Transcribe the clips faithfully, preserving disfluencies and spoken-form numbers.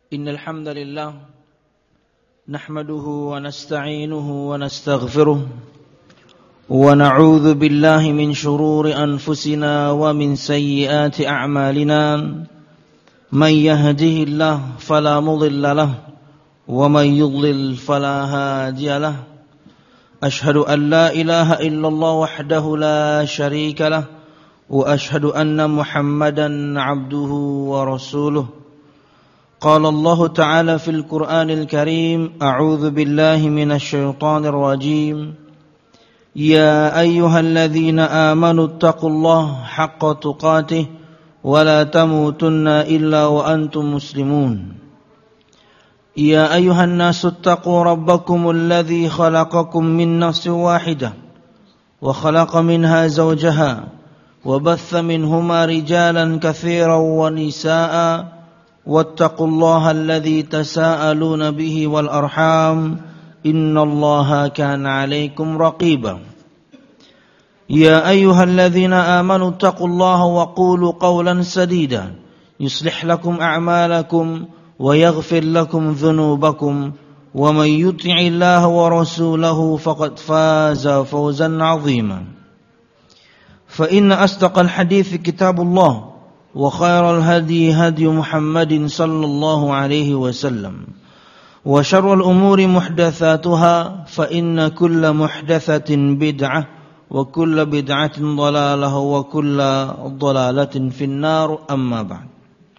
إن الحمد لله نحمده ونستعينه ونستغفره ونعوذ بالله من شرور أنفسنا ومن سيئات أعمالنا من يهده الله فلا مضل له ومن يضلل فلا هادي له أشهد أن لا إله إلا الله وحده لا شريك له وأشهد أن محمدا عبده ورسوله قال الله تعالى في القرآن الكريم أعوذ بالله من الشيطان الرجيم يا أيها الذين آمنوا اتقوا الله حق تقاته ولا تموتن إلا وأنتم مسلمون يا أيها الناس اتقوا ربكم الذي خلقكم من نفس واحدة وخلق منها زوجها وبث منهما رجالا كثيرا ونساء واتقوا الله الذي تساءلون به والأرحام إن الله كان عليكم رقيبا يا أيها الذين آمنوا اتقوا الله وقولوا قولا سديدا يصلح لكم أعمالكم ويغفر لكم ذنوبكم ومن يطع الله ورسوله فقد فاز فوزا عظيما فإن أصدق الحديث كتاب الله وخير الهدي هدي محمد صلى الله عليه وسلم وشر الأمور محدثاتها فإن كل محدثة بدعة وكل بدعة ضلالة وكل ضلالة في النار أما بعد.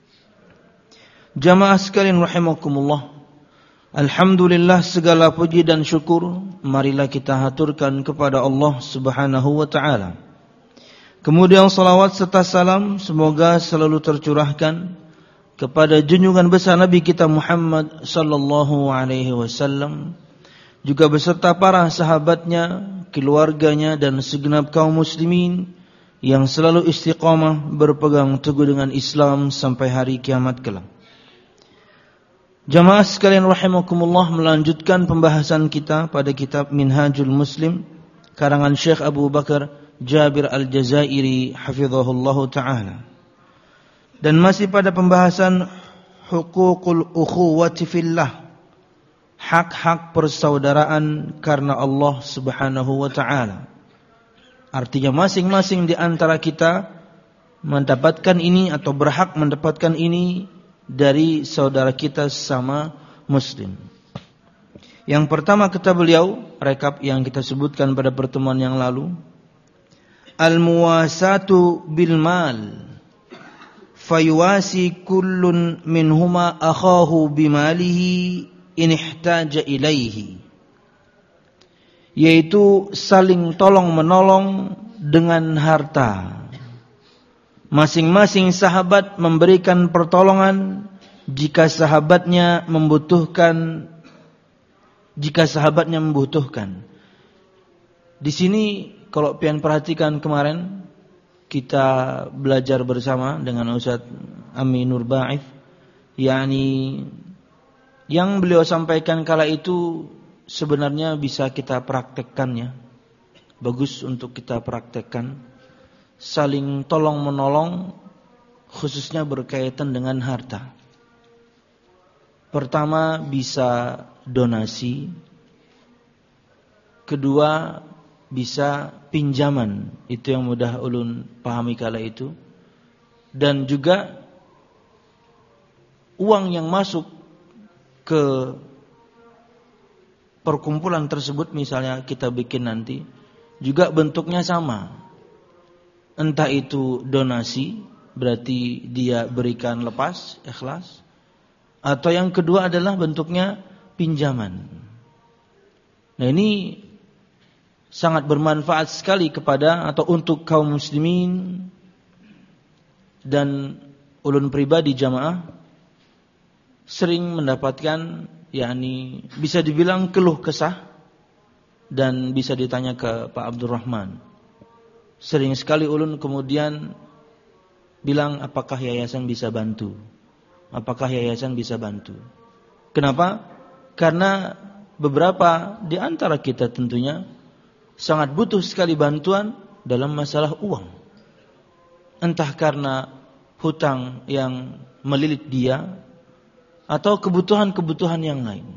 Jamaah sekalian rahimakumullah, alhamdulillah segala puji dan syukur marilah kita haturkan kepada Allah Subhanahu wa taala. Kemudian salawat serta salam semoga selalu tercurahkan kepada junjungan besar Nabi kita Muhammad sallallahu alaihi wasallam, juga beserta para sahabatnya, keluarganya dan segenap kaum muslimin yang selalu istiqamah berpegang teguh dengan Islam sampai hari kiamat kelak. Jamaah sekalian rahimakumullah, melanjutkan pembahasan kita pada kitab Minhajul Muslim karangan Syekh Abu Bakar Jabir Al-Jazairi hafizahullahu ta'ala. Dan masih pada pembahasan Huququl ukhuwati fillah, hak-hak persaudaraan karena Allah Subhanahu wa ta'ala. Artinya masing-masing di antara kita mendapatkan ini atau berhak mendapatkan ini dari saudara kita sesama muslim. Yang pertama kata beliau, rekap yang kita sebutkan pada pertemuan yang lalu, al-muwasatu bil mal fayuwasi kullun minhuma akhahu bimalihi in ihtaja ilaihi, yaitu saling tolong menolong dengan harta. Masing-masing sahabat memberikan pertolongan jika sahabatnya membutuhkan jika sahabatnya membutuhkan. Di sini kalau pian perhatikan kemarin kita belajar bersama dengan Ustaz Aminur Ba'ith, yakni yang beliau sampaikan kala itu sebenarnya bisa kita praktekkannya. Bagus untuk kita praktekkan. Saling tolong menolong khususnya berkaitan dengan harta. Pertama bisa donasi, kedua bisa pinjaman, itu yang mudah ulun pahami kala itu, dan juga uang yang masuk ke perkumpulan tersebut, misalnya kita bikin nanti, juga bentuknya sama. Entah itu donasi, berarti dia berikan lepas, ikhlas, atau yang kedua adalah bentuknya pinjaman. Nah ini sangat bermanfaat sekali kepada atau untuk kaum muslimin, dan ulun pribadi jamaah sering mendapatkan, yakni bisa dibilang keluh kesah, dan bisa ditanya ke Pak Abdurrahman. Sering sekali ulun kemudian bilang, apakah yayasan bisa bantu? Apakah yayasan bisa bantu? Kenapa? Karena beberapa di antara kita tentunya sangat butuh sekali bantuan dalam masalah uang. Entah karena hutang yang melilit dia, atau kebutuhan-kebutuhan yang lain.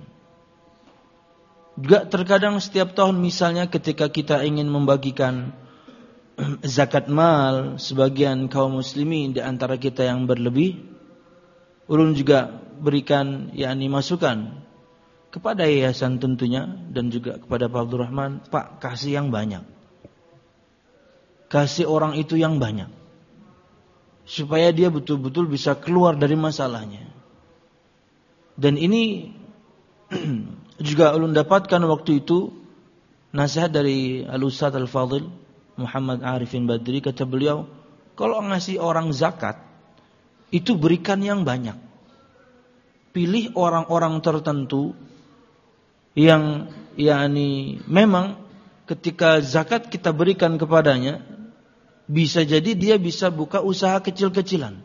Juga terkadang setiap tahun misalnya ketika kita ingin membagikan zakat mal sebagian kaum muslimin di antara kita yang berlebih, ulun juga berikan yakni masukan kepada yayasan tentunya dan juga kepada Pak Abdul Rahman, Pak, kasih yang banyak. Kasih orang itu yang banyak. Supaya dia betul-betul bisa keluar dari masalahnya. Dan ini juga ulun dapatkan waktu itu nasihat dari Al-Ustadz Al-Fadhil Muhammad Arifin Badri, kata beliau, kalau ngasih orang zakat itu berikan yang banyak. Pilih orang-orang tertentu yang yakni memang ketika zakat kita berikan kepadanya, bisa jadi dia bisa buka usaha kecil-kecilan.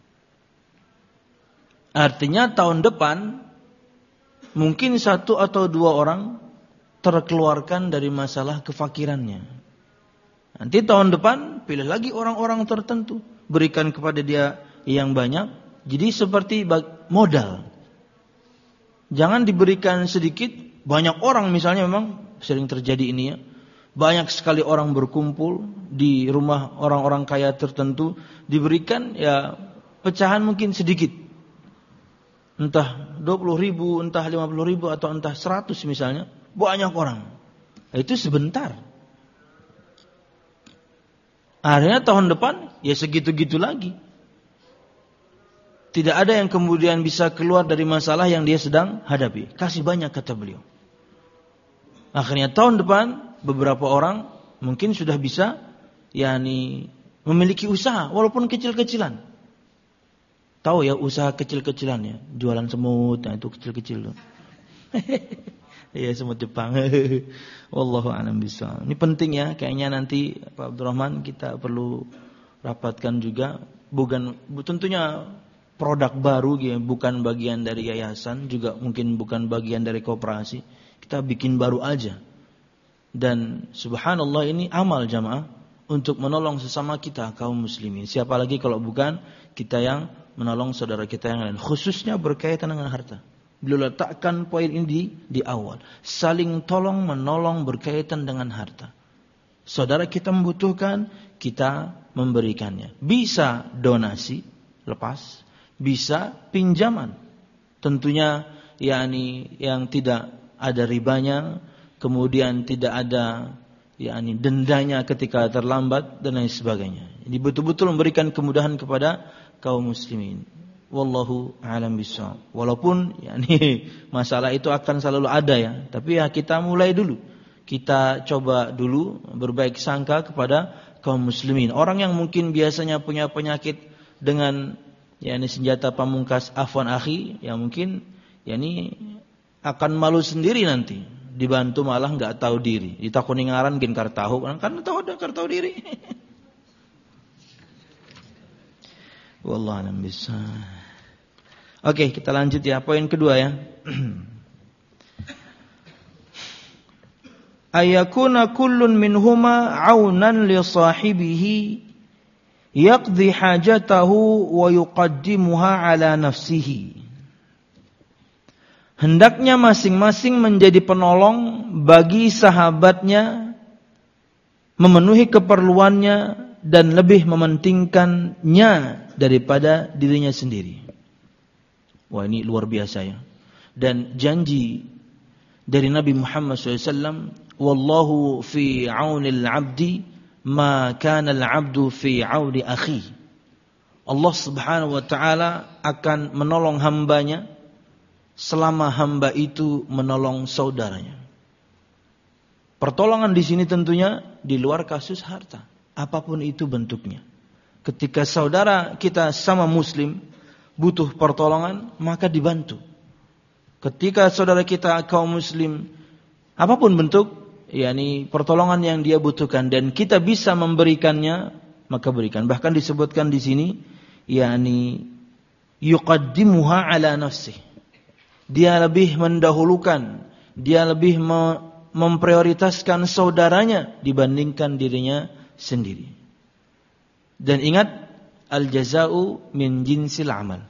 Artinya tahun depan mungkin satu atau dua orang terkeluarkan dari masalah kefakirannya. Nanti tahun depan pilih lagi orang-orang tertentu, berikan kepada dia yang banyak. Jadi seperti modal. Jangan diberikan sedikit, banyak orang misalnya, memang sering terjadi ini ya. Banyak sekali orang berkumpul di rumah orang-orang kaya tertentu, diberikan ya pecahan mungkin sedikit. Entah dua puluh ribu, entah lima puluh ribu, atau entah seratus misalnya. Banyak orang. Itu sebentar. Akhirnya tahun depan ya segitu-gitu lagi. Tidak ada yang kemudian bisa keluar dari masalah yang dia sedang hadapi. Kasih banyak, kata beliau. Akhirnya tahun depan beberapa orang mungkin sudah bisa yakni memiliki usaha walaupun kecil-kecilan. Tahu ya usaha kecil-kecilannya, jualan semut, nah itu kecil-kecil tuh. Iya, semut Jepang. Wallahu a'lam bishawab. Ini penting ya, kayaknya nanti Pak Abdurrahman kita perlu rapatkan juga, bukan tentunya produk baru gitu, bukan bagian dari yayasan, juga mungkin bukan bagian dari koperasi. Kita bikin baru aja. Dan subhanallah ini amal jamaah untuk menolong sesama kita kaum muslimin. Siapa lagi kalau bukan kita yang menolong saudara kita yang lain, khususnya berkaitan dengan harta. Beliau letakkan poin ini di, di awal. Saling tolong menolong berkaitan dengan harta. Saudara kita membutuhkan, kita memberikannya. Bisa donasi, lepas. Bisa pinjaman. Tentunya yakni yang tidak ada ribanya, kemudian tidak ada yakni dendanya ketika terlambat dan lain sebagainya. Jadi betul-betul memberikan kemudahan kepada kaum muslimin. Wallahu a'lam bishawab. Walaupun yakni masalah itu akan selalu ada ya, tapi ya kita mulai dulu. Kita coba dulu berbaik sangka kepada kaum muslimin. Orang yang mungkin biasanya punya penyakit dengan yakni senjata pamungkas afwan akhi, yang mungkin yakni akan malu sendiri nanti. Dibantu malah enggak tahu diri. Ditakuni ngaran gen kar tahu, kan tahu ada kar tahu diri. Wallahu a'lam bishawab. Oke, kita lanjut ya. Poin kedua ya. Ayakuna kullun minhuma 'aunan li sahibihi yaqdi hajatahu wa yuqaddimuha 'ala nafsihi. Hendaknya masing-masing menjadi penolong bagi sahabatnya, memenuhi keperluannya dan lebih mementingkannya daripada dirinya sendiri. Wah, ini luar biasa ya. Dan janji dari Nabi Muhammad shallallahu alaihi wasallam, wallahu fi aunil abdi ma kana al abdu fi auni akhi. Allah subhanahu wa ta'ala akan menolong hambanya selama hamba itu menolong saudaranya. Pertolongan di sini tentunya di luar kasus harta, apapun itu bentuknya. Ketika saudara kita sama muslim butuh pertolongan, maka dibantu. Ketika saudara kita kaum muslim, apapun bentuk, yakni pertolongan yang dia butuhkan dan kita bisa memberikannya, maka berikan. Bahkan disebutkan di sini, yakni yuqaddimuha ala nafsih. Dia lebih mendahulukan, dia lebih memprioritaskan saudaranya dibandingkan dirinya sendiri. Dan ingat, al-jaza'u min jinsil amal.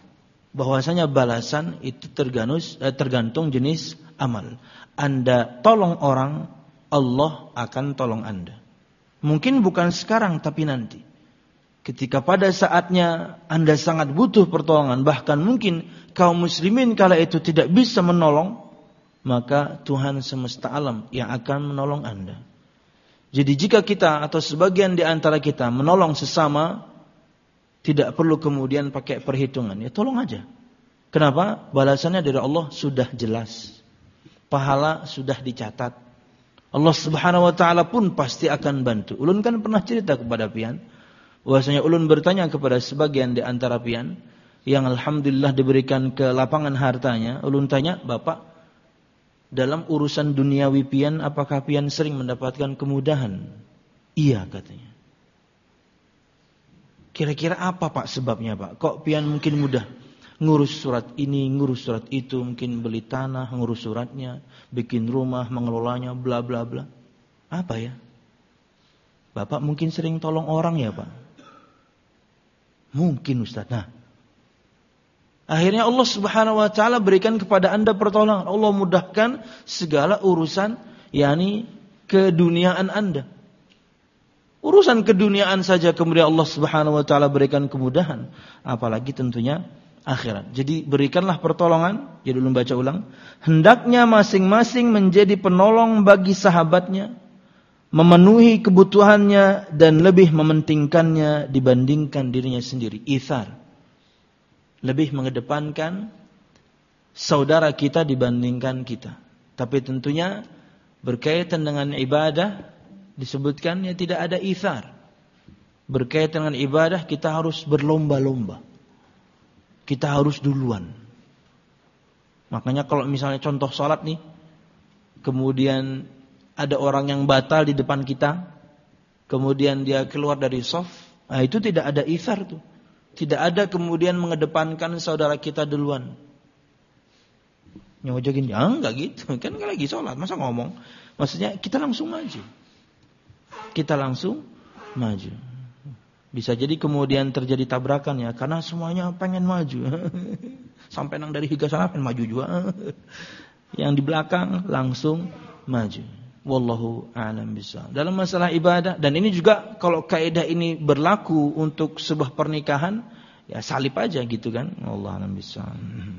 bahwasanya balasan itu terganus, eh, tergantung jenis amal. Anda tolong orang, Allah akan tolong Anda. Mungkin bukan sekarang tapi nanti. Ketika pada saatnya Anda sangat butuh pertolongan, bahkan mungkin kaum muslimin kala itu tidak bisa menolong, maka Tuhan semesta alam yang akan menolong Anda. Jadi jika kita atau sebagian di antara kita menolong sesama, tidak perlu kemudian pakai perhitungan. Ya tolong aja. Kenapa? Balasannya dari Allah sudah jelas. Pahala sudah dicatat. Allah Subhanahu wa taala pun pasti akan bantu. Ulun kan pernah cerita kepada pian, bahwasanya ulun bertanya kepada sebagian di antara pian yang alhamdulillah diberikan ke lapangan hartanya. Ulun tanya, "Bapak, dalam urusan duniawi pian apakah pian sering mendapatkan kemudahan?" "Iya," katanya. "Kira-kira apa Pak sebabnya Pak? Kok pian mungkin mudah? Ngurus surat ini, ngurus surat itu, mungkin beli tanah, ngurus suratnya, bikin rumah, mengelolanya, bla bla bla." "Apa ya?" "Bapak mungkin sering tolong orang ya Pak?" "Mungkin Ustaz." Nah, akhirnya Allah Subhanahu wa taala berikan kepada Anda pertolongan. Allah mudahkan segala urusan yakni keduniaan Anda. Urusan keduniaan saja kemudian Allah Subhanahu wa taala berikan kemudahan, apalagi tentunya akhirat. Jadi berikanlah pertolongan, jadi ulun baca ulang, hendaknya masing-masing menjadi penolong bagi sahabatnya, memenuhi kebutuhannya dan lebih mementingkannya dibandingkan dirinya sendiri. Itsar. Lebih mengedepankan saudara kita dibandingkan kita. Tapi tentunya berkaitan dengan ibadah disebutkan ya tidak ada itsar. Berkaitan dengan ibadah kita harus berlomba-lomba. Kita harus duluan. Makanya kalau misalnya contoh salat nih, kemudian ada orang yang batal di depan kita, kemudian dia keluar dari shaf, nah itu tidak ada itsar tuh. Tidak ada kemudian mengedepankan saudara kita duluan. Nyojogin, ya enggak gitu. Kan lagi sholat, masa ngomong. Maksudnya kita langsung maju. Kita langsung maju. Bisa jadi kemudian terjadi tabrakan ya, karena semuanya pengen maju. Sampai nang dari higa sana pengen maju juga. Yang di belakang langsung maju. Wallahu a'lam bishawab. Dalam masalah ibadah, dan ini juga kalau kaidah ini berlaku untuk sebuah pernikahan, ya salib aja gitu kan. Wallahu a'lam bishawab.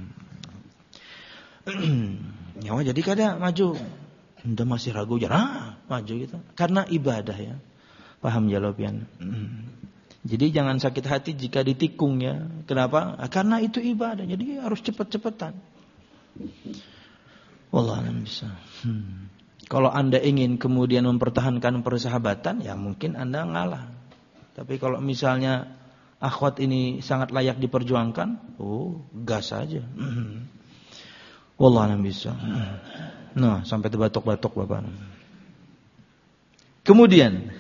Ya jadi kada maju. Udah masih ragu jarang maju gitu. Karena ibadah ya. Paham jawaban. Jadi jangan sakit hati jika ditikung ya. Kenapa? Karena itu ibadah. Jadi harus cepat-cepatan. Wallahu a'lam bishawab. Hmm. Kalau Anda ingin kemudian mempertahankan persahabatan, ya mungkin Anda ngalah. Tapi kalau misalnya akhwat ini sangat layak diperjuangkan, oh gas saja. Wallahu a'lam bishawab. Nah, sampai terbatok-batok Bapak. Kemudian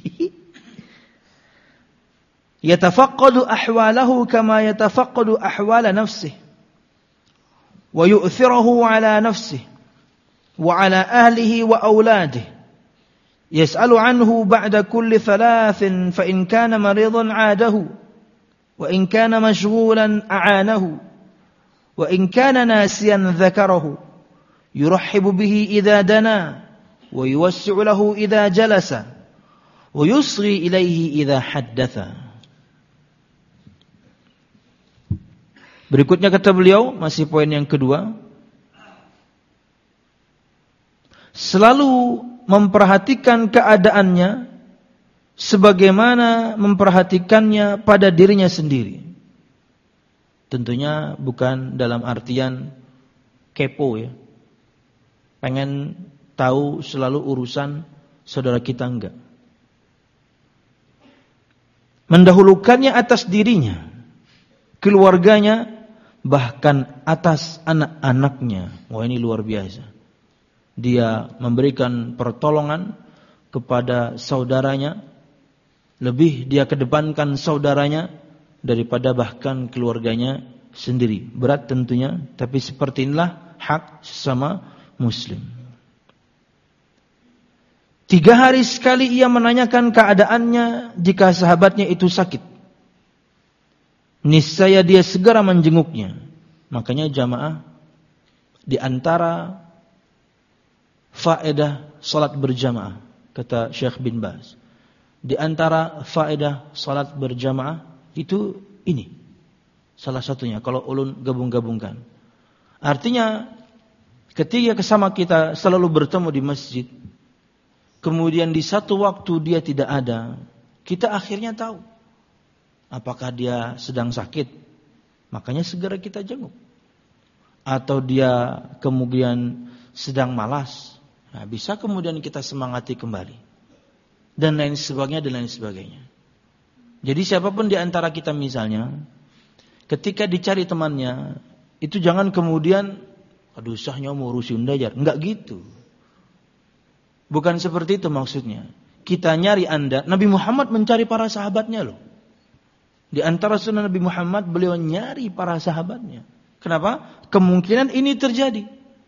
yatafaqqadu ahwalahu kama yatafaqqadu ahwala nafsihi wa yu'thiruhu ala nafsihi وعلى أهله وأولاده يسأل عنه بعد كل ثلاث فإن كان مريضا عاده وإن كان مشغولا أعانه وإن كان ناسيا ذكره يرحب به إذا دنا ويوسع له إذا جلس ويصغي إليه إذا حدث. Berikutnya kata beliau, masih poin yang kedua, selalu memperhatikan keadaannya sebagaimana memperhatikannya pada dirinya sendiri. Tentunya bukan dalam artian kepo ya. Pengen tahu selalu urusan saudara kita, enggak. Mendahulukannya atas dirinya, keluarganya, bahkan atas anak-anaknya. Wah, ini luar biasa. Dia memberikan pertolongan kepada saudaranya, lebih dia kedepankan saudaranya daripada bahkan keluarganya sendiri. Berat tentunya, tapi seperti inilah hak sesama muslim. Tiga hari sekali ia menanyakan keadaannya jika sahabatnya itu sakit. Niscaya dia segera menjenguknya. Makanya jamaah, di antara faedah salat berjamaah, kata Syekh bin Baz, di antara faedah salat berjamaah itu ini. Salah satunya kalau ulun gabung-gabungkan. Artinya ketika sama kita selalu bertemu di masjid, kemudian di satu waktu dia tidak ada, kita akhirnya tahu apakah dia sedang sakit, makanya segera kita jenguk. Atau dia kemudian sedang malas, nah, bisa kemudian kita semangati kembali. Dan lain sebagainya, dan lain sebagainya. Jadi siapapun di antara kita misalnya, ketika dicari temannya, itu jangan kemudian, aduh sahnya mau urusin dajar. Enggak gitu. Bukan seperti itu maksudnya. Kita nyari Anda, Nabi Muhammad mencari para sahabatnya loh. Di antara sunnah Nabi Muhammad, beliau nyari para sahabatnya. Kenapa? Kemungkinan ini terjadi.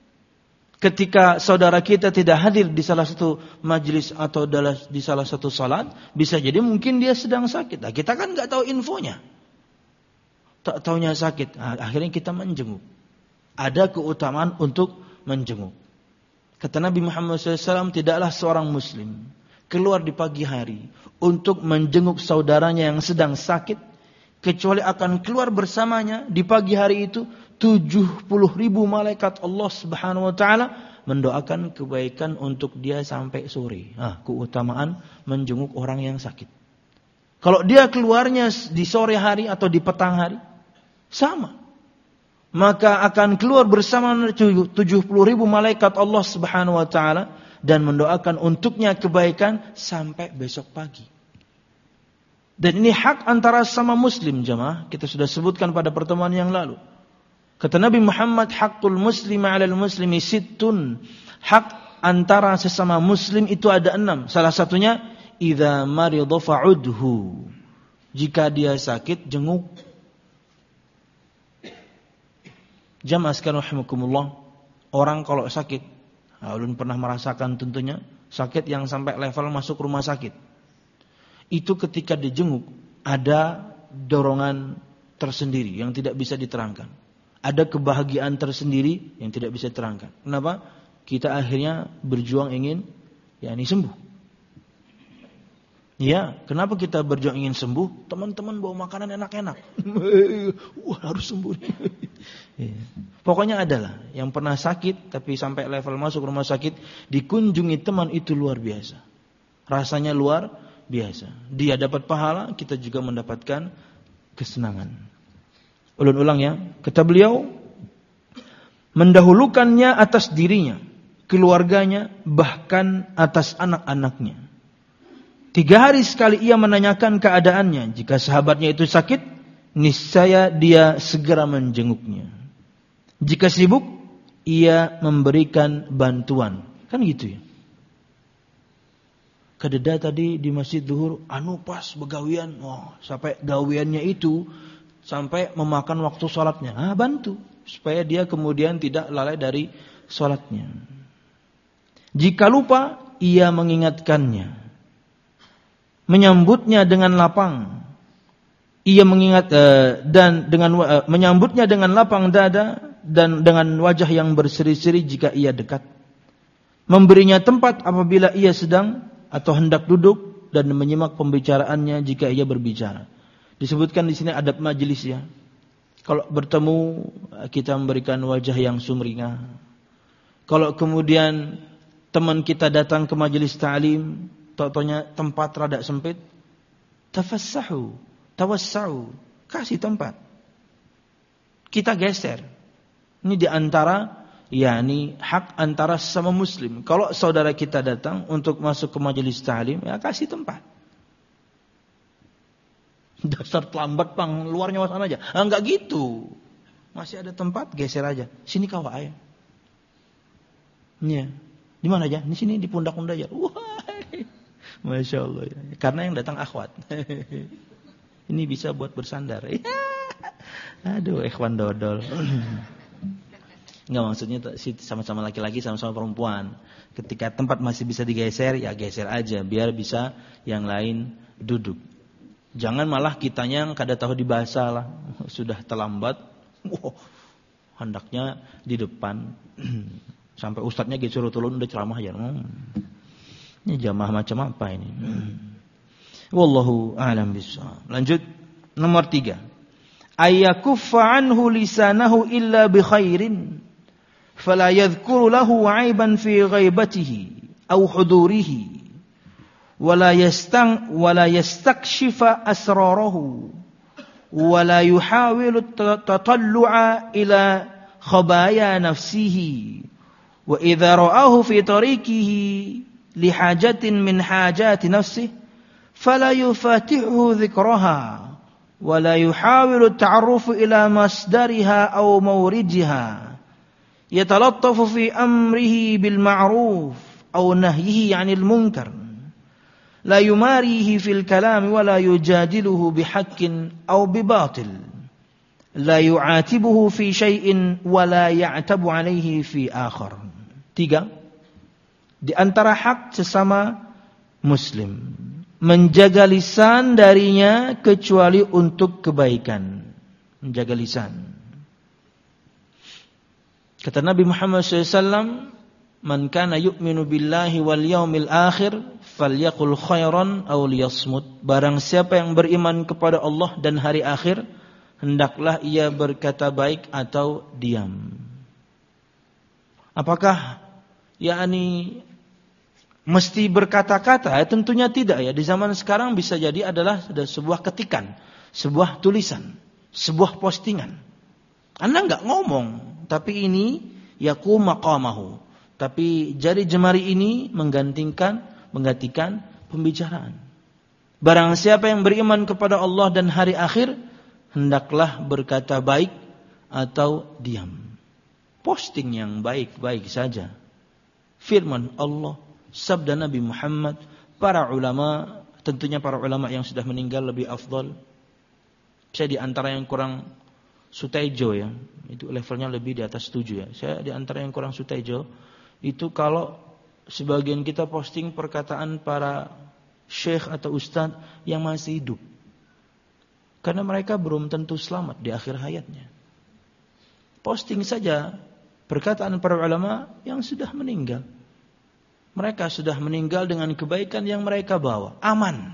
Ketika saudara kita tidak hadir di salah satu majlis atau di salah satu salat, bisa jadi mungkin dia sedang sakit. Nah, kita kan nggak tahu infonya. Tak taunya sakit. Nah, akhirnya kita menjenguk. Ada keutamaan untuk menjenguk. Kata Nabi Muhammad shallallahu alaihi wasallam, tidaklah seorang muslim keluar di pagi hari untuk menjenguk saudaranya yang sedang sakit, kecuali akan keluar bersamanya di pagi hari itu tujuh puluh ribu malaikat Allah subhanahu wa ta'ala mendoakan kebaikan untuk dia sampai sore. Nah, keutamaan menjenguk orang yang sakit. Kalau dia keluarnya di sore hari atau di petang hari, sama. Maka akan keluar bersama tujuh puluh ribu malaikat Allah subhanahu wa ta'ala dan mendoakan untuknya kebaikan sampai besok pagi. Dan ini hak antara sama muslim jemaah. Kita sudah sebutkan pada pertemuan yang lalu. Kata Nabi Muhammad, haqqul muslimi 'alal muslimi sittun. Hak antara sesama muslim itu ada enam. Salah satunya, idza marida fa'udhu. Jika dia sakit, jenguk. Jamaah sekalian rahimakumullah, orang kalau sakit, ulun pernah merasakan tentunya sakit yang sampai level masuk rumah sakit. Itu ketika dijenguk ada dorongan tersendiri yang tidak bisa diterangkan. Ada kebahagiaan tersendiri yang tidak bisa diterangkan. Kenapa? Kita akhirnya berjuang ingin ya ini sembuh. Ya, kenapa kita berjuang ingin sembuh? Teman-teman bawa makanan enak-enak. Wah, harus sembuh. Ya. Pokoknya adalah yang pernah sakit tapi sampai level masuk rumah sakit, dikunjungi teman itu luar biasa. Rasanya luar biasa. Dia dapat pahala, kita juga mendapatkan kesenangan. Ulang-ulang ya. Kata beliau, mendahulukannya atas dirinya, keluarganya, bahkan atas anak-anaknya. Tiga hari sekali ia menanyakan keadaannya. Jika sahabatnya itu sakit, niscaya dia segera menjenguknya. Jika sibuk, ia memberikan bantuan. Kan gitu ya. Kadeda tadi di masjid zuhur, anu pas begawian, oh, sampai gawiannya itu sampai memakan waktu sholatnya. Ah, bantu supaya dia kemudian tidak lalai dari sholatnya. Jika lupa, ia mengingatkannya, menyambutnya dengan lapang. Ia mengingat uh, dan dengan uh, menyambutnya dengan lapang dada dan dengan wajah yang berseri-seri jika ia dekat. Memberinya tempat apabila ia sedang atau hendak duduk dan menyimak pembicaraannya jika ia berbicara. Disebutkan di sini adab majelis ya. Kalau bertemu kita memberikan wajah yang sumringah. Kalau kemudian teman kita datang ke majelis ta'lim, tok-toknya tempat rada sempit, tafassahu, tawassau, kasih tempat. Kita geser. Ini di antara yakni hak antara sama muslim. Kalau saudara kita datang untuk masuk ke majelis ta'lim, ya kasih tempat. Dasar terlambat bang, luarnya wasan aja. Ah, enggak gitu. Masih ada tempat, geser aja. Sini kau ayah. Iya. Di mana aja? Di sini di pundak unda aja. Wah, masya Allah. Karena yang datang akhwat. Ini bisa buat bersandar. Aduh, ikhwan dodol. Enggak, maksudnya sama-sama laki-laki, sama-sama perempuan. Ketika tempat masih bisa digeser, ya geser aja biar bisa yang lain duduk. Jangan malah kitanya yang kada tahu dibahasa lah, sudah terlambat. Wow, hendaknya di depan. Sampai ustadznya disuruh turun udah ceramah aja. Hmm. Ini jamaah macam apa ini? Hmm. Wallahu a'lam bishawab. Lanjut nomor tiga. Ayyakuffa anhu lisanahu illa bi khairin fala yadhkuru lahu 'aiban fi ghaibatihi aw hudurihi wala yastang wala yastakshifa asrarahu wala yuhawilu tatallu'a ila khabaya nafsihi wa idza ra'ahu fi tariqihi li hajatin min hajati nafsihi fala yufatihu dhikraha wala yuhawilu ta'arrufu ila masdariha aw mawridiha yatalattafu fi amrihi bil ma'ruf aw nahyihi 'anil munkar la yumarihi fil kalam wala yujadiluhu bihaqqin aw bibatil la yu'atibuhu fi syai'in wala ya'tabu 'alaihi fi akhar. Tiga, di antara hak sesama muslim, menjaga lisan darinya kecuali untuk kebaikan. Menjaga lisan. Kata Nabi Muhammad shallallahu alaihi wasallam, "Man kana yu'minu billahi wal yaumil akhir falyaqul khairan aw liyasmut." Barang siapa yang beriman kepada Allah dan hari akhir, hendaklah ia berkata baik atau diam. Apakah yakni mesti berkata-kata? Ya, tentunya tidak ya. Di zaman sekarang bisa jadi adalah sebuah ketikan, sebuah tulisan, sebuah postingan. Anda enggak ngomong, tapi ini yaqum maqamahu. Tapi jari jemari ini menggantikan menggantikan pembicaraan. Barang siapa yang beriman kepada Allah dan hari akhir, hendaklah berkata baik atau diam. Posting yang baik-baik saja. Firman Allah, sabda Nabi Muhammad, para ulama, tentunya para ulama yang sudah meninggal lebih afdal. Saya di antara yang kurang sutejo ya, itu levelnya lebih di atas tujuh ya. Saya di antara yang kurang sutejo, itu kalau sebagian kita posting perkataan para syekh atau ustadz yang masih hidup. Karena mereka belum tentu selamat di akhir hayatnya. Posting saja perkataan para ulama yang sudah meninggal. Mereka sudah meninggal dengan kebaikan yang mereka bawa. Aman.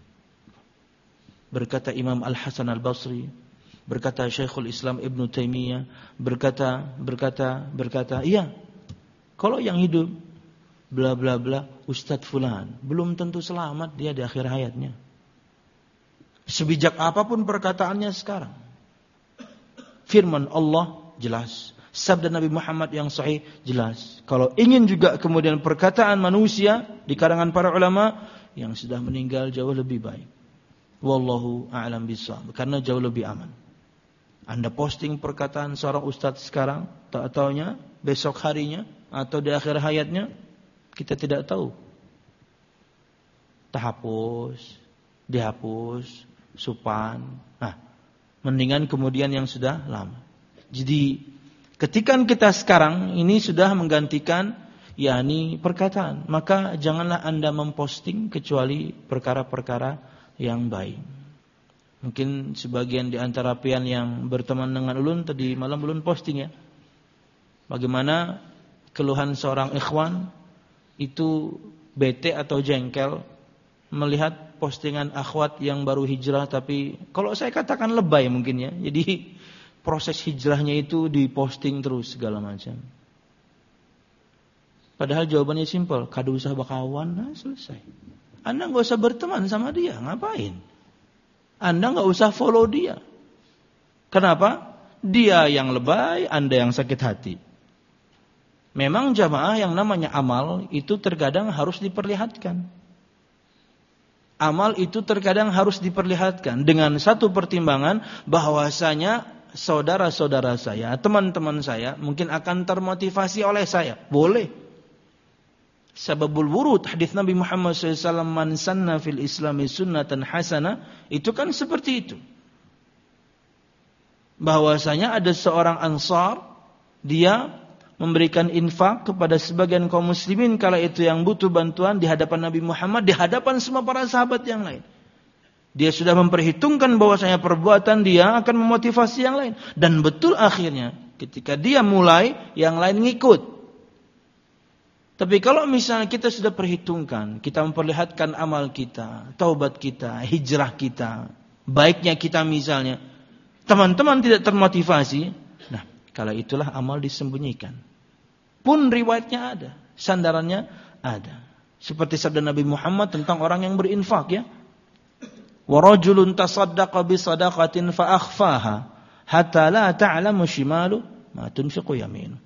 Berkata Imam Al-Hasan Al-Basri, berkata Syekhul Islam Ibn Taimiyah, berkata, berkata, berkata, iya, kalau yang hidup, bla bla bla, Ustadz Fulan, belum tentu selamat dia di akhir hayatnya. Sebijak apapun perkataannya sekarang. Firman Allah jelas. Sabda Nabi Muhammad yang sahih jelas. Kalau ingin juga kemudian perkataan manusia di kalangan para ulama yang sudah meninggal jauh lebih baik. Wallahu a'lam bishawab. Karena jauh lebih aman. Anda posting perkataan seorang ustadz sekarang, tak taunya besok harinya atau di akhir hayatnya kita tidak tahu. Terhapus, dihapus, supan. Nah, mendingan kemudian yang sudah lama. Jadi ketika kita sekarang ini sudah menggantikan yakni perkataan, maka janganlah Anda memposting kecuali perkara-perkara yang baik. Mungkin sebagian di antara pian yang berteman dengan ulun tadi malam ulun posting ya. Bagaimana keluhan seorang ikhwan itu bete atau jengkel melihat postingan akhwat yang baru hijrah, tapi kalau saya katakan lebay mungkin ya. Jadi proses hijrahnya itu diposting terus segala macam. Padahal jawabannya simpel, kadu usah bakawan, nah selesai. Anda nggak usah berteman sama dia, ngapain? Anda nggak usah follow dia. Kenapa? Dia yang lebay, Anda yang sakit hati. Memang jamaah yang namanya amal itu terkadang harus diperlihatkan. Amal itu terkadang harus diperlihatkan dengan satu pertimbangan bahwasanya saudara-saudara saya, teman-teman saya mungkin akan termotivasi oleh saya. Boleh. Sababul wurud hadis Nabi Muhammad shallallahu alaihi wasallam, man sanna fil islami sunnatan hasanah, itu kan seperti itu. Bahwasanya ada seorang Ansar, dia memberikan infak kepada sebagian kaum muslimin kala itu yang butuh bantuan di hadapan Nabi Muhammad, di hadapan semua para sahabat yang lain. Dia sudah memperhitungkan bahwasanya perbuatan dia akan memotivasi yang lain. Dan betul akhirnya Ketika dia mulai, yang lain ngikut. Tapi kalau misalnya kita sudah perhitungkan, kita memperlihatkan amal kita, taubat kita, hijrah kita, baiknya kita misalnya, teman-teman tidak termotivasi, nah kalau itulah amal disembunyikan. Pun riwayatnya ada, sandarannya ada. Seperti sabda Nabi Muhammad tentang orang yang berinfak ya. Wa rajulun tasaddaqa bi sadaqatin fa akhfaha hatta la ta'lamu shimalu ma tunfiqu yaminu.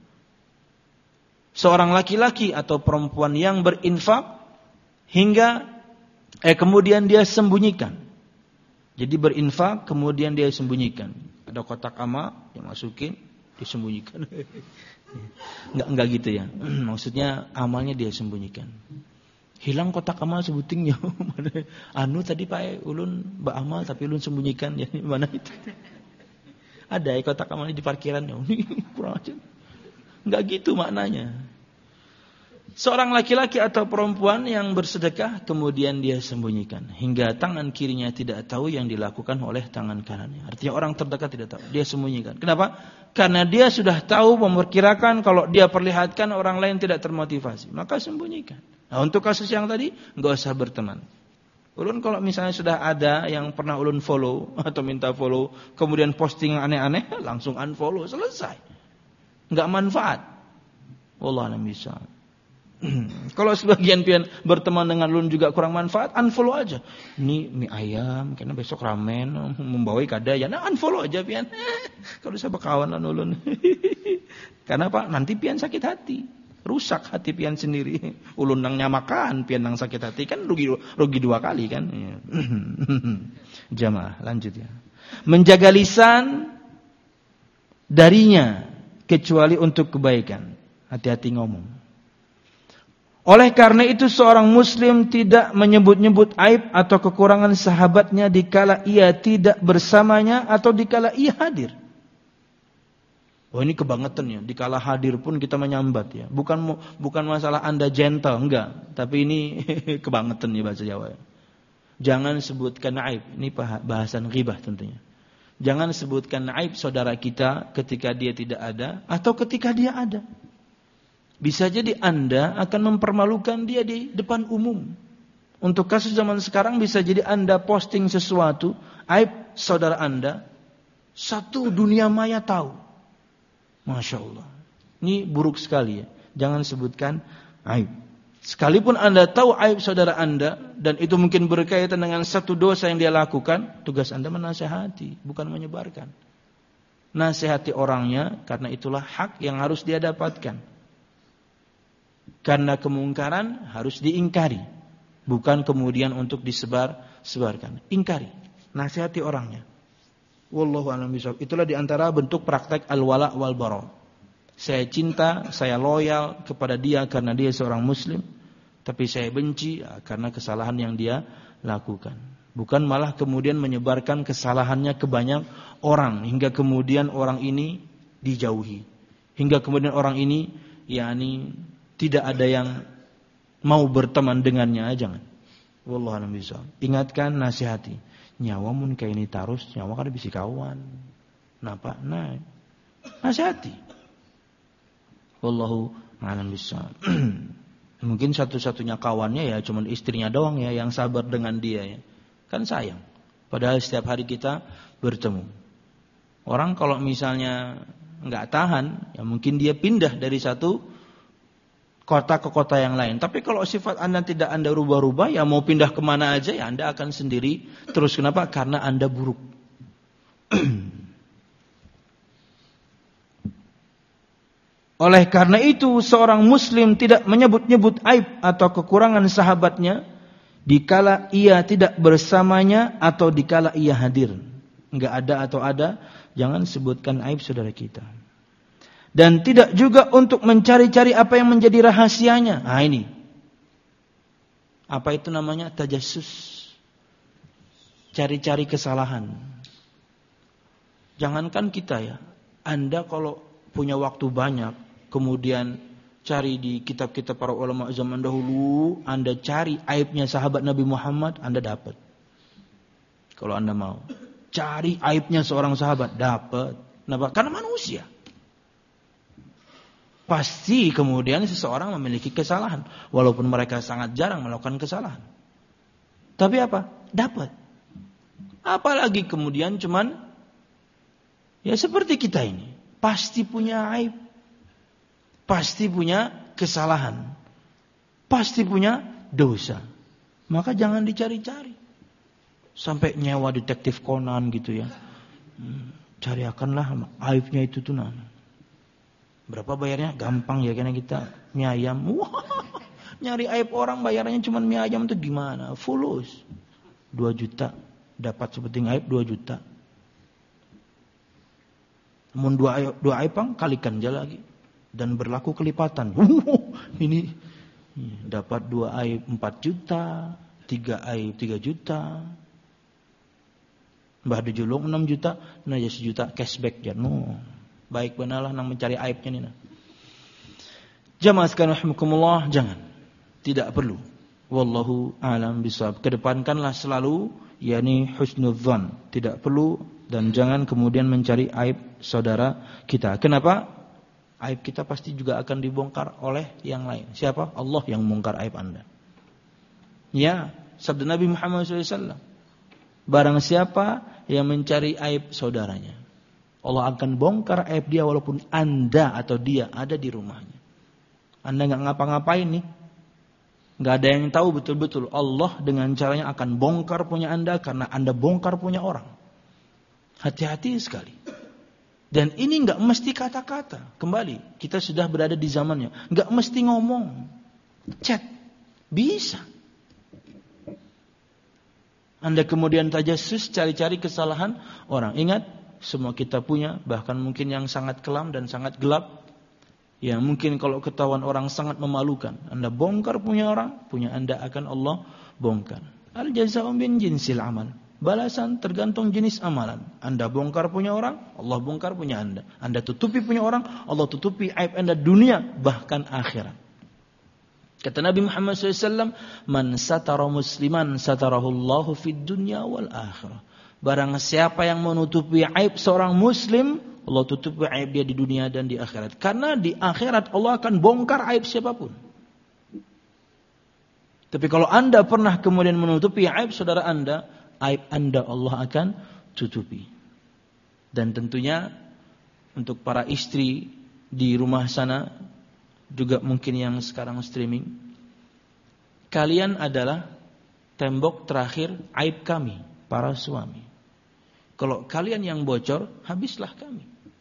Seorang laki-laki atau perempuan yang berinfak hingga eh kemudian dia sembunyikan. Jadi berinfak kemudian dia sembunyikan. Ada kotak amal yang masukin disembunyikan. Enggak enggak gitu ya. Maksudnya amalnya dia sembunyikan. Hilang kotak amal sebutingnya. Anu tadi Pak ulun beramal tapi ulun sembunyikan ya mana itu? Ada ya kotak amalnya di parkiran ya. Kurang aja. Enggak gitu maknanya. Seorang laki-laki atau perempuan yang bersedekah kemudian dia sembunyikan hingga tangan kirinya tidak tahu yang dilakukan oleh tangan kanannya. Artinya orang terdekat tidak tahu, dia sembunyikan. Kenapa? Karena dia sudah tahu memperkirakan kalau dia perlihatkan orang lain tidak termotivasi, maka sembunyikan. Nah, untuk kasus yang tadi enggak usah berteman. Ulun kalau misalnya sudah ada yang pernah ulun follow atau minta follow, kemudian posting aneh-aneh, langsung unfollow, selesai. Enggak manfaat. Wallah alam bisa. Kalau sebagian pian berteman dengan ulun juga kurang manfaat, unfollow aja. Ini mie ayam, karena besok ramen, membawai kada ya, nah unfollow aja pian. Kalau bisa berkawan dengan ulun. Karena apa? Nanti pian sakit hati. Rusak hati pian sendiri. Ulun nang nyamakan, pian nang sakit hati kan rugi rugi dua kali kan. Jamaah, lanjut ya. Menjaga lisan darinya kecuali untuk kebaikan. Hati-hati ngomong. Oleh karena itu seorang muslim tidak menyebut-nyebut aib atau kekurangan sahabatnya dikala ia tidak bersamanya atau dikala ia hadir. Oh ini kebangetan ya, dikala hadir pun kita menyambat ya. Bukan bukan masalah Anda gentle, enggak. Tapi ini kebangetan ya bahasa Jawa ya. Jangan sebutkan aib, ini bahasan ghibah tentunya. Jangan sebutkan aib saudara kita ketika dia tidak ada atau ketika dia ada. Bisa jadi Anda akan mempermalukan dia di depan umum. Untuk kasus zaman sekarang bisa jadi Anda posting sesuatu, aib saudara Anda, satu dunia maya tahu. Masya Allah. Ini buruk sekali ya. Jangan sebutkan aib. Sekalipun Anda tahu aib saudara Anda, dan itu mungkin berkaitan dengan satu dosa yang dia lakukan, tugas Anda menasihati, bukan menyebarkan. Nasihati orangnya, karena itulah hak yang harus dia dapatkan. Karena kemungkaran harus diingkari, bukan kemudian untuk disebar-sebarkan. Ingkari, nasihati orangnya. Wallahu a'lam bishawab. Itulah diantara bentuk praktek al-wala wal bara. Saya cinta, saya loyal kepada dia karena dia seorang muslim, tapi saya benci ya, karena kesalahan yang dia lakukan. Bukan malah kemudian menyebarkan kesalahannya ke banyak orang hingga kemudian orang ini dijauhi, hingga kemudian orang ini yakni tidak ada yang mau berteman dengannya, jangan. Wallahu a'lam bishawab. Ingatkan, nasihati. Nyawa mun kayak ini tarus, nyawa kada bisa kawan. Napa? Nah, nasihati. Wallahu a'lam bishawab. Mungkin satu-satunya kawannya ya cuma istrinya doang ya yang sabar dengan dia ya. Kan sayang. Padahal setiap hari kita bertemu. Orang kalau misalnya enggak tahan, ya mungkin dia pindah dari satu kota ke kota yang lain. Tapi kalau sifat Anda tidak Anda rubah-rubah, ya mau pindah kemana aja, ya Anda akan sendiri. Terus kenapa? Karena Anda buruk. Oleh karena itu, seorang muslim tidak menyebut-nyebut aib atau kekurangan sahabatnya dikala ia tidak bersamanya atau dikala ia hadir. Enggak ada atau ada, jangan sebutkan aib saudara kita. Dan tidak juga untuk mencari-cari apa yang menjadi rahasianya. Nah ini. Apa itu namanya? Tajassus. Cari-cari kesalahan. Jangankan kita ya. Anda kalau punya waktu banyak, kemudian cari di kitab-kitab para ulama zaman dahulu, Anda cari aibnya sahabat Nabi Muhammad, Anda dapat. Kalau Anda mau. Cari aibnya seorang sahabat, dapat. Kenapa? Karena manusia. Pasti kemudian seseorang memiliki kesalahan, walaupun mereka sangat jarang melakukan kesalahan. Tapi apa? Dapat. Apalagi kemudian cuman ya seperti kita ini, pasti punya aib, pasti punya kesalahan, pasti punya dosa. Maka jangan dicari-cari. Sampai nyewa detektif Conan gitu ya. Hmm, cariakanlah aibnya itu tuh nah. Berapa bayarnya? Gampang ya, karena kita mie ayam. Wah, nyari aib orang bayarnya cuma mie ayam itu gimana? Fulus. dua juta. Dapat sepenting aib dua juta. Namun dua aib, dua aib pang kalikan aja lagi. Dan berlaku kelipatan. Uh, ini dapat dua aib empat juta. Tiga aib tiga juta. Mbah dijulung enam juta. Nah ya sejuta cashback ya. No. Baik benalah nang mencari aibnya ini. Jamaah sekalian rahimakumullah, jangan. Tidak perlu. Wallahu a'lam bishawab. Kedepankanlah selalu yakni husnudzan. Tidak perlu dan jangan kemudian mencari aib saudara kita. Kenapa? Aib kita pasti juga akan dibongkar oleh yang lain. Siapa? Allah yang membongkar aib Anda. Ya, sabda Nabi Muhammad shallallahu alaihi wasallam. Barang siapa yang mencari aib saudaranya, Allah akan bongkar aib dia walaupun Anda atau dia ada di rumahnya. Anda nggak ngapa-ngapain nih, nggak ada yang tahu betul-betul. Allah dengan caranya akan bongkar punya Anda karena Anda bongkar punya orang. Hati-hati sekali. Dan ini nggak mesti kata-kata. Kembali, kita sudah berada di zamannya. Nggak mesti ngomong, chat, bisa. Anda kemudian tajassus cari-cari kesalahan orang. Ingat, semua kita punya, bahkan mungkin yang sangat kelam dan sangat gelap. Ya mungkin kalau ketahuan orang sangat memalukan. Anda bongkar punya orang, punya Anda akan Allah bongkar. Al-jaza'u min jinsil amal. Balasan tergantung jenis amalan. Anda bongkar punya orang, Allah bongkar punya Anda. Anda tutupi punya orang, Allah tutupi aib Anda dunia, bahkan akhirat. Kata Nabi Muhammad shallallahu alaihi wasallam, Man satara musliman satarahullahu fid dunya wal akhirah. Barang siapa yang menutupi aib seorang muslim, Allah tutupi aib dia di dunia dan di akhirat. Karena di akhirat Allah akan bongkar aib siapapun. Tapi kalau Anda pernah kemudian menutupi aib saudara Anda, aib Anda Allah akan tutupi. Dan tentunya untuk para istri di rumah sana, juga mungkin yang sekarang streaming, kalian adalah tembok terakhir aib kami, para suami. Kalau kalian yang bocor, habislah kami.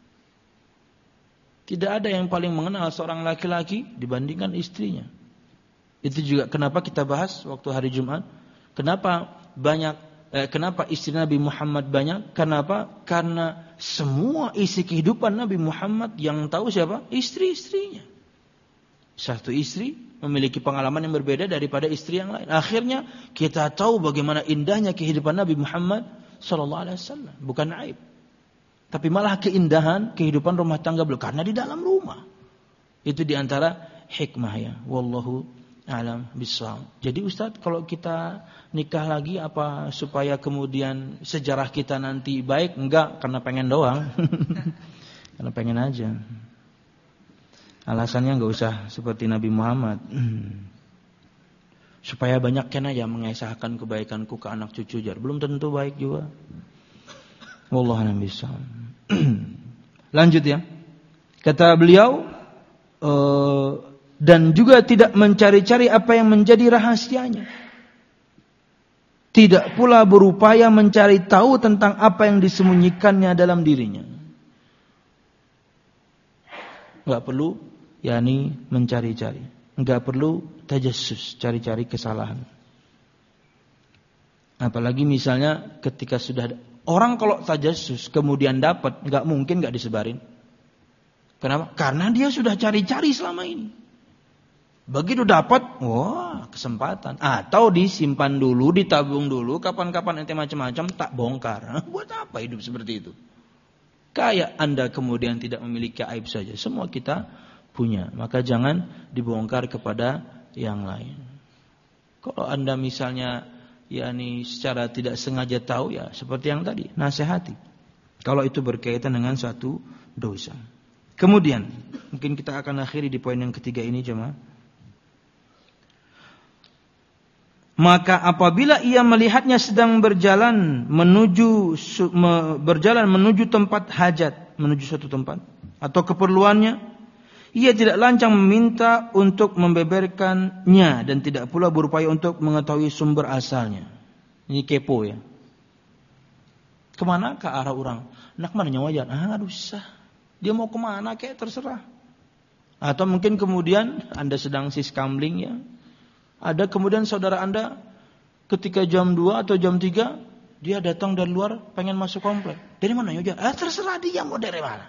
Tidak ada yang paling mengenal seorang laki-laki dibandingkan istrinya. Itu juga kenapa kita bahas waktu hari Jumat. Kenapa banyak, eh, kenapa istri Nabi Muhammad banyak? Kenapa? Karena semua isi kehidupan Nabi Muhammad yang tahu siapa? Istri-istrinya. Satu istri memiliki pengalaman yang berbeda daripada istri yang lain. Akhirnya kita tahu bagaimana indahnya kehidupan Nabi Muhammad sallallahu alaihi wasallam. Bukan aib, tapi malah keindahan kehidupan rumah tangga beliau karena di dalam rumah. Itu diantara hikmah ya. Wallahu a'lam bishawab. Jadi Ustaz, kalau kita nikah lagi apa supaya kemudian sejarah kita nanti baik? Enggak, karena pengen doang. Karena pengen aja. Alasannya enggak usah seperti Nabi Muhammad. Supaya banyak kena ya mengesahkan kebaikanku ke anak cucu jar. Belum tentu baik juga. Wallahu a'lam bishawab. Lanjut ya. Kata beliau, uh, dan juga tidak mencari-cari apa yang menjadi rahasianya. Tidak pula berupaya mencari tahu tentang apa yang disembunyikannya dalam dirinya. Enggak perlu yakni mencari-cari. Enggak perlu tajassus, cari-cari kesalahan. Apalagi misalnya ketika sudah ada, orang kalau tajassus kemudian dapat, enggak mungkin enggak disebarin. Kenapa? Karena dia sudah cari-cari selama ini. Begitu dapat, wah kesempatan. Atau disimpan dulu, ditabung dulu, kapan-kapan ente macam-macam tak bongkar. Buat apa hidup seperti itu? Kayak Anda kemudian tidak memiliki aib saja. Semua kita punya. Maka jangan dibongkar kepada yang lain. Kalau Anda misalnya yakni secara tidak sengaja tahu, ya seperti yang tadi, nasihati. Kalau itu berkaitan dengan suatu dosa. Kemudian, mungkin kita akan akhiri di poin yang ketiga ini jemaah. Maka apabila ia melihatnya sedang berjalan menuju berjalan menuju tempat hajat, menuju suatu tempat atau keperluannya, ia tidak lancang meminta untuk membeberkannya dan tidak pula berupaya untuk mengetahui sumber asalnya. Ini kepo ya. Kemana ke arah orang? Nak mana nyawajan? Ah, aduh sah. Dia mau kemana kayak terserah. Atau mungkin kemudian Anda sedang siskamling ya. Ada kemudian saudara Anda ketika jam dua atau jam tiga dia datang dari luar pengen masuk komplek. Dari mana nyawajan? Ah, terserah dia mau dari mana.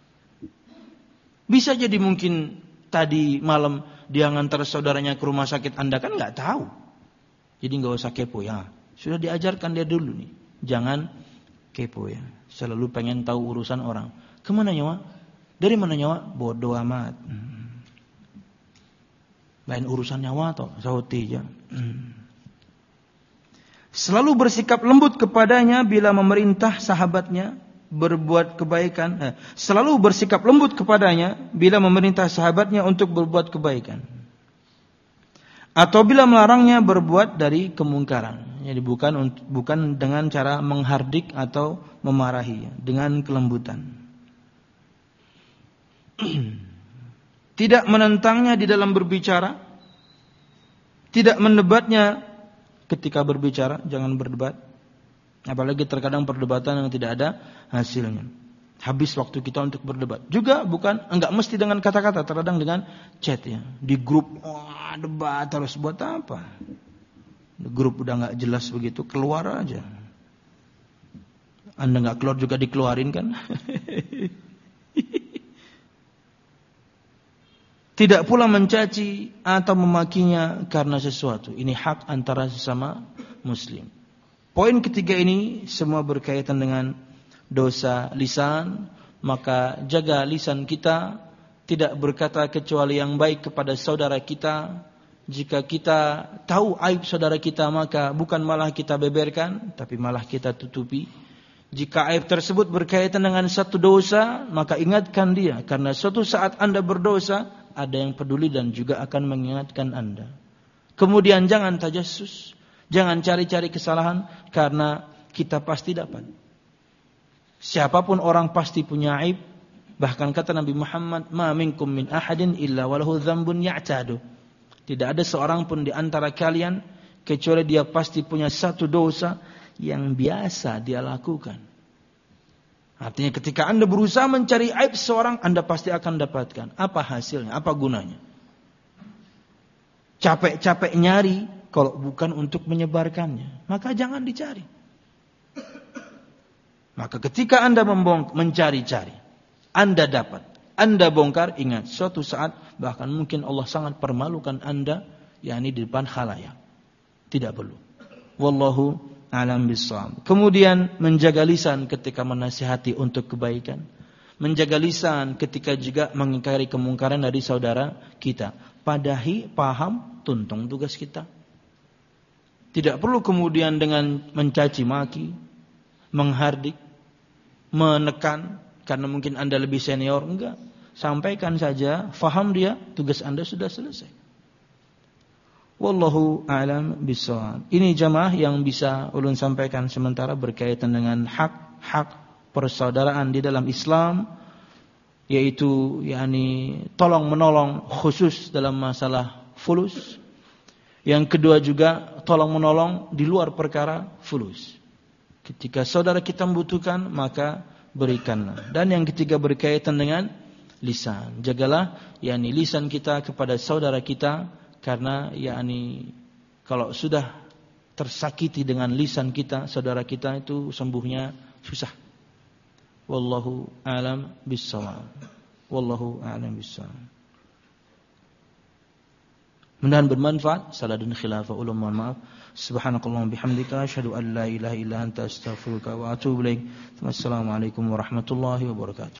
Bisa jadi mungkin tadi malam dia ngantar saudaranya ke rumah sakit, Anda kan nggak tahu. Jadi nggak usah kepo ya. Sudah diajarkan dia dulu nih. Jangan kepo ya. Selalu pengen tahu urusan orang. Kemana nyawa? Dari mana nyawa? Bodoh amat. Hmm. Lain urusan nyawa atau sauti ya. Hmm. Selalu bersikap lembut kepadanya bila memerintah sahabatnya berbuat kebaikan. Eh, selalu bersikap lembut kepadanya bila memerintah sahabatnya untuk berbuat kebaikan. Atau bila melarangnya berbuat dari kemungkaran. Jadi bukan bukan dengan cara menghardik atau memarahi, dengan kelembutan. Tidak menentangnya di dalam berbicara, tidak mendebatnya ketika berbicara, jangan berdebat. Apalagi terkadang perdebatan yang tidak ada hasilnya. Habis waktu kita untuk berdebat. Juga bukan, enggak mesti dengan kata-kata, terkadang dengan chat ya. Di grup, wah debat harus buat apa? Di grup udah enggak jelas begitu, keluar aja. Anda enggak keluar juga dikeluarin kan? Tidak pula mencaci atau memakinya karena sesuatu. Ini hak antara sesama muslim. Poin ketiga ini semua berkaitan dengan dosa lisan. Maka jaga lisan kita, tidak berkata kecuali yang baik kepada saudara kita. Jika kita tahu aib saudara kita, maka bukan malah kita beberkan, tapi malah kita tutupi. Jika aib tersebut berkaitan dengan satu dosa, maka ingatkan dia. Karena suatu saat Anda berdosa, ada yang peduli dan juga akan mengingatkan Anda. Kemudian jangan tajassus, jangan cari-cari kesalahan, karena kita pasti dapat. Siapapun orang pasti punya aib. Bahkan kata Nabi Muhammad, "Ma minkum min ahadin illa walahu dzambun ya'tadu." Tidak ada seorang pun di antara kalian kecuali dia pasti punya satu dosa yang biasa dia lakukan. Artinya ketika Anda berusaha mencari aib seorang, Anda pasti akan dapatkan. Apa hasilnya? Apa gunanya? Capek-capek nyari kalau bukan untuk menyebarkannya, maka jangan dicari. Maka ketika Anda membong- mencari-cari, Anda dapat, Anda bongkar, ingat suatu saat bahkan mungkin Allah sangat permalukan Anda, yakni di depan khalayak. Tidak perlu. Wallahu a'lam bishawab. Kemudian menjaga lisan ketika menasihati untuk kebaikan. Menjaga lisan ketika juga mengingkari kemungkaran dari saudara kita. Padahi, paham, tuntung tugas kita. Tidak perlu kemudian dengan mencaci maki, menghardik, menekan karena mungkin Anda lebih senior. Enggak. Sampaikan saja, faham dia, tugas Anda sudah selesai. Wallahu a'lam bishawab. Ini jamaah yang bisa ulun sampaikan sementara berkaitan dengan hak-hak persaudaraan di dalam Islam, yaitu yakni tolong menolong khusus dalam masalah fulus. Yang kedua juga tolong menolong di luar perkara fulus. Ketika saudara kita membutuhkan, maka berikanlah. Dan yang ketiga berkaitan dengan lisan. Jagalah yakni lisan kita kepada saudara kita. Karena yakni kalau sudah tersakiti dengan lisan kita, saudara kita itu sembuhnya susah. Wallahu a'lam bishawab. Wallahu a'lam bishawab. Mudah-mudahan bermanfaat. Salah dan khilafah ulum, mohon maaf. Subhanakallahumma bihamdika asyhadu an la ilaha illa anta astaghfiruka wa atubu ilaik. Wassalamualaikum warahmatullahi wabarakatuh.